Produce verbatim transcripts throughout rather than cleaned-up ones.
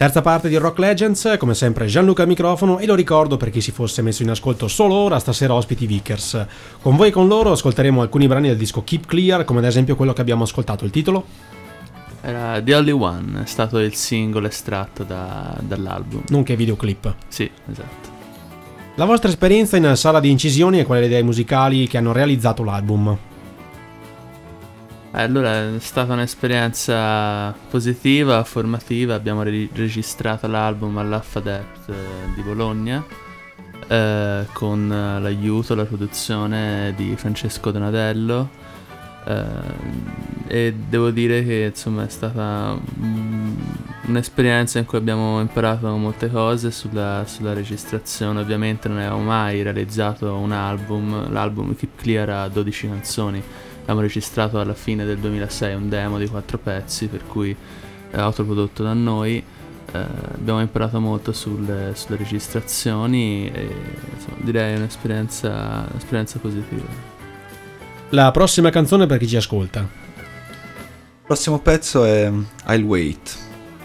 Terza parte di Rock Legends, come sempre Gianluca al microfono, e lo ricordo per chi si fosse messo in ascolto solo ora, stasera ospiti Vickers. Con voi e con loro ascolteremo alcuni brani del disco Keep Clear, come ad esempio quello che abbiamo ascoltato. Il titolo? Era The Only One, è stato il singolo estratto da, dall'album. Nonché videoclip. Sì, esatto. La vostra esperienza in sala di incisioni e quali le idee musicali che hanno realizzato l'album? Allora, è stata un'esperienza positiva, formativa. Abbiamo re- registrato l'album all'Affadet eh, di Bologna eh, con l'aiuto, la produzione di Francesco Donatello eh, e devo dire che insomma è stata mm, un'esperienza in cui abbiamo imparato molte cose sulla, sulla registrazione. Ovviamente non avevamo mai realizzato un album, l'album Keep Clear ha dodici canzoni. Abbiamo registrato alla fine del duemilasei un demo di quattro pezzi, per cui è autoprodotto da noi. Eh, abbiamo imparato molto sulle, sulle registrazioni e insomma, direi un'esperienza, un'esperienza positiva. La prossima canzone per chi ci ascolta. Il prossimo pezzo è I'll Wait.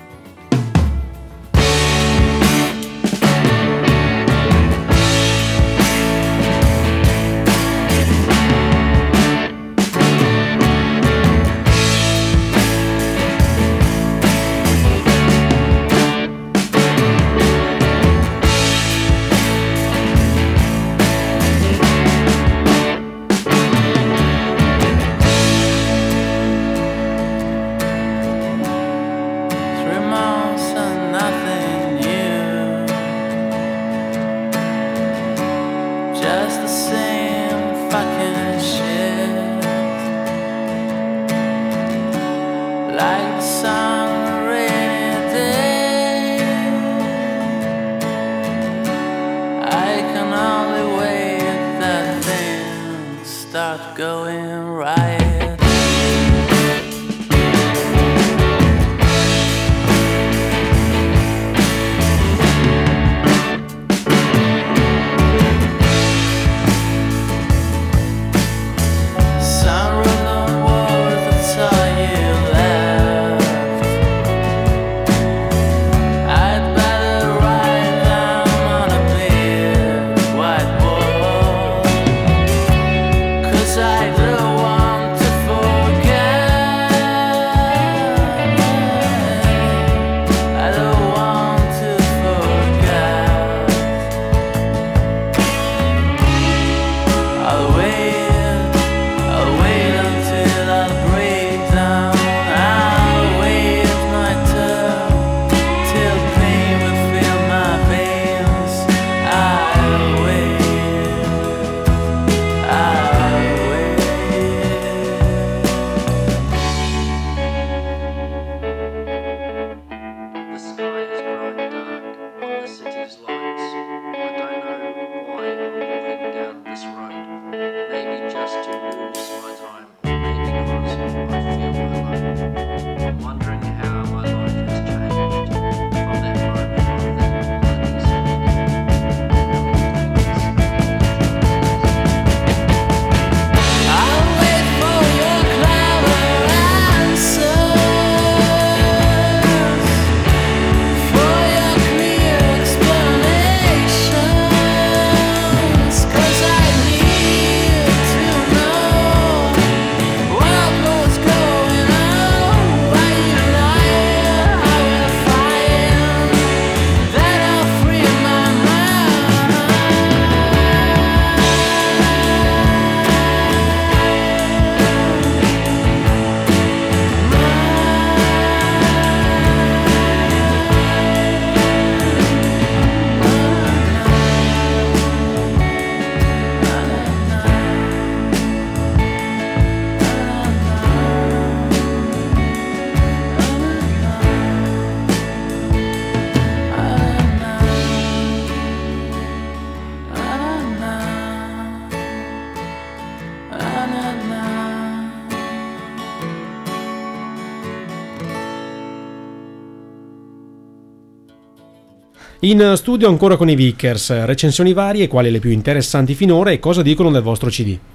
In studio ancora con i Vickers, recensioni varie, quali le più interessanti finora e cosa dicono del vostro C D?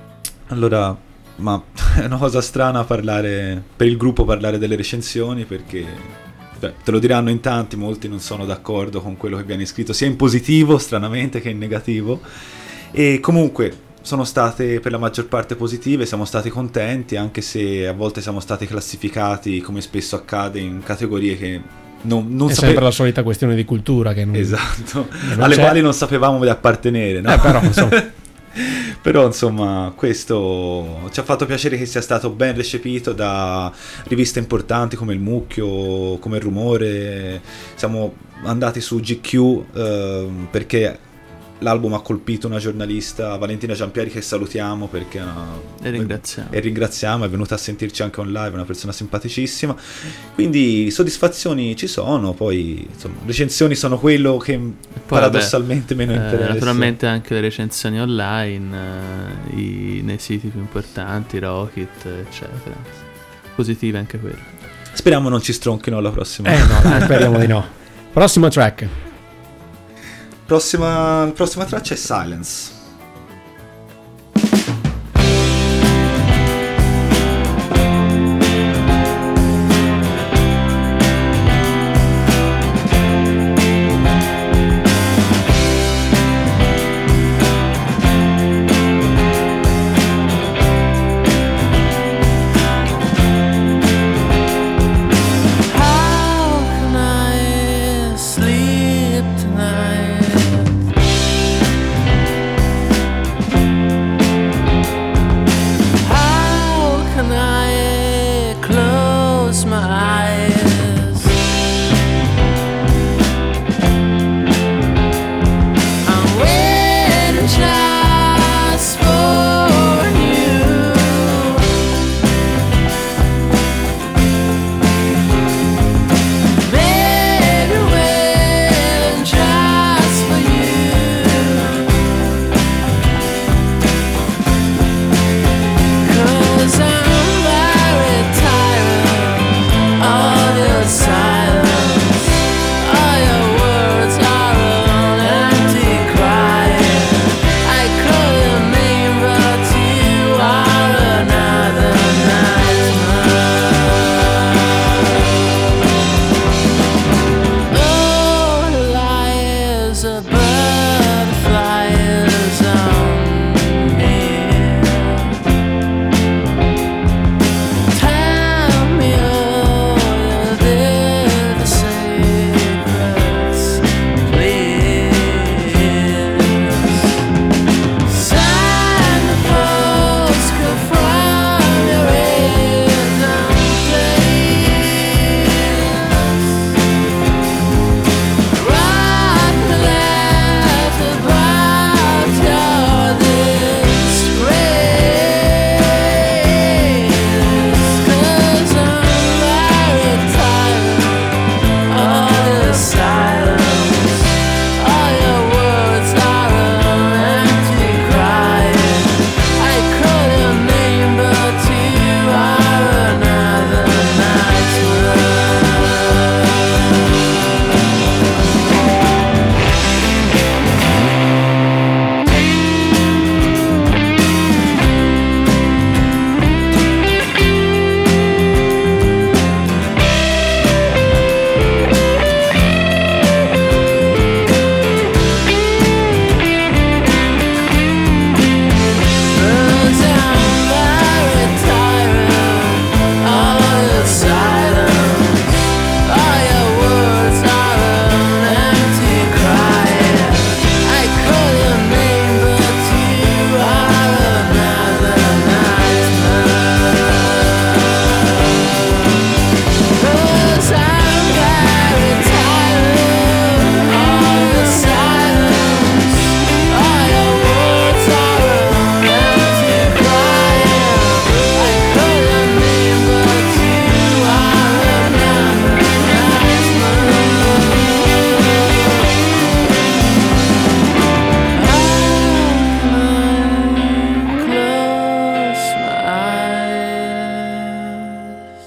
Allora, ma è una cosa strana parlare per il gruppo parlare delle recensioni, perché beh, te lo diranno in tanti, molti non sono d'accordo con quello che viene scritto sia in positivo stranamente che in negativo, e comunque sono state per la maggior parte positive, siamo stati contenti, anche se a volte siamo stati classificati, come spesso accade, in categorie che non, non è sape- sempre la solita questione di cultura che non, esatto, che non alle c'è. quali non sapevamo di appartenere, no? Eh, però, insomma. Però insomma questo ci ha fatto piacere che sia stato ben recepito da riviste importanti come il Mucchio, come il Rumore. Siamo andati su G Q eh, perché l'album ha colpito una giornalista, Valentina Giampieri, che salutiamo perché e ringraziamo. e ringraziamo, è venuta a sentirci anche on live, è una persona simpaticissima, quindi soddisfazioni ci sono, poi insomma recensioni sono quello che Poi, paradossalmente vabbè, meno eh, interessa. naturalmente anche le recensioni online, eh, i, nei siti più importanti, Rocket, eccetera. Positive anche quelle. Speriamo non ci stronchino alla prossima. Eh no, dai, speriamo di no. Prossimo track. Prossima, prossima traccia è Silence.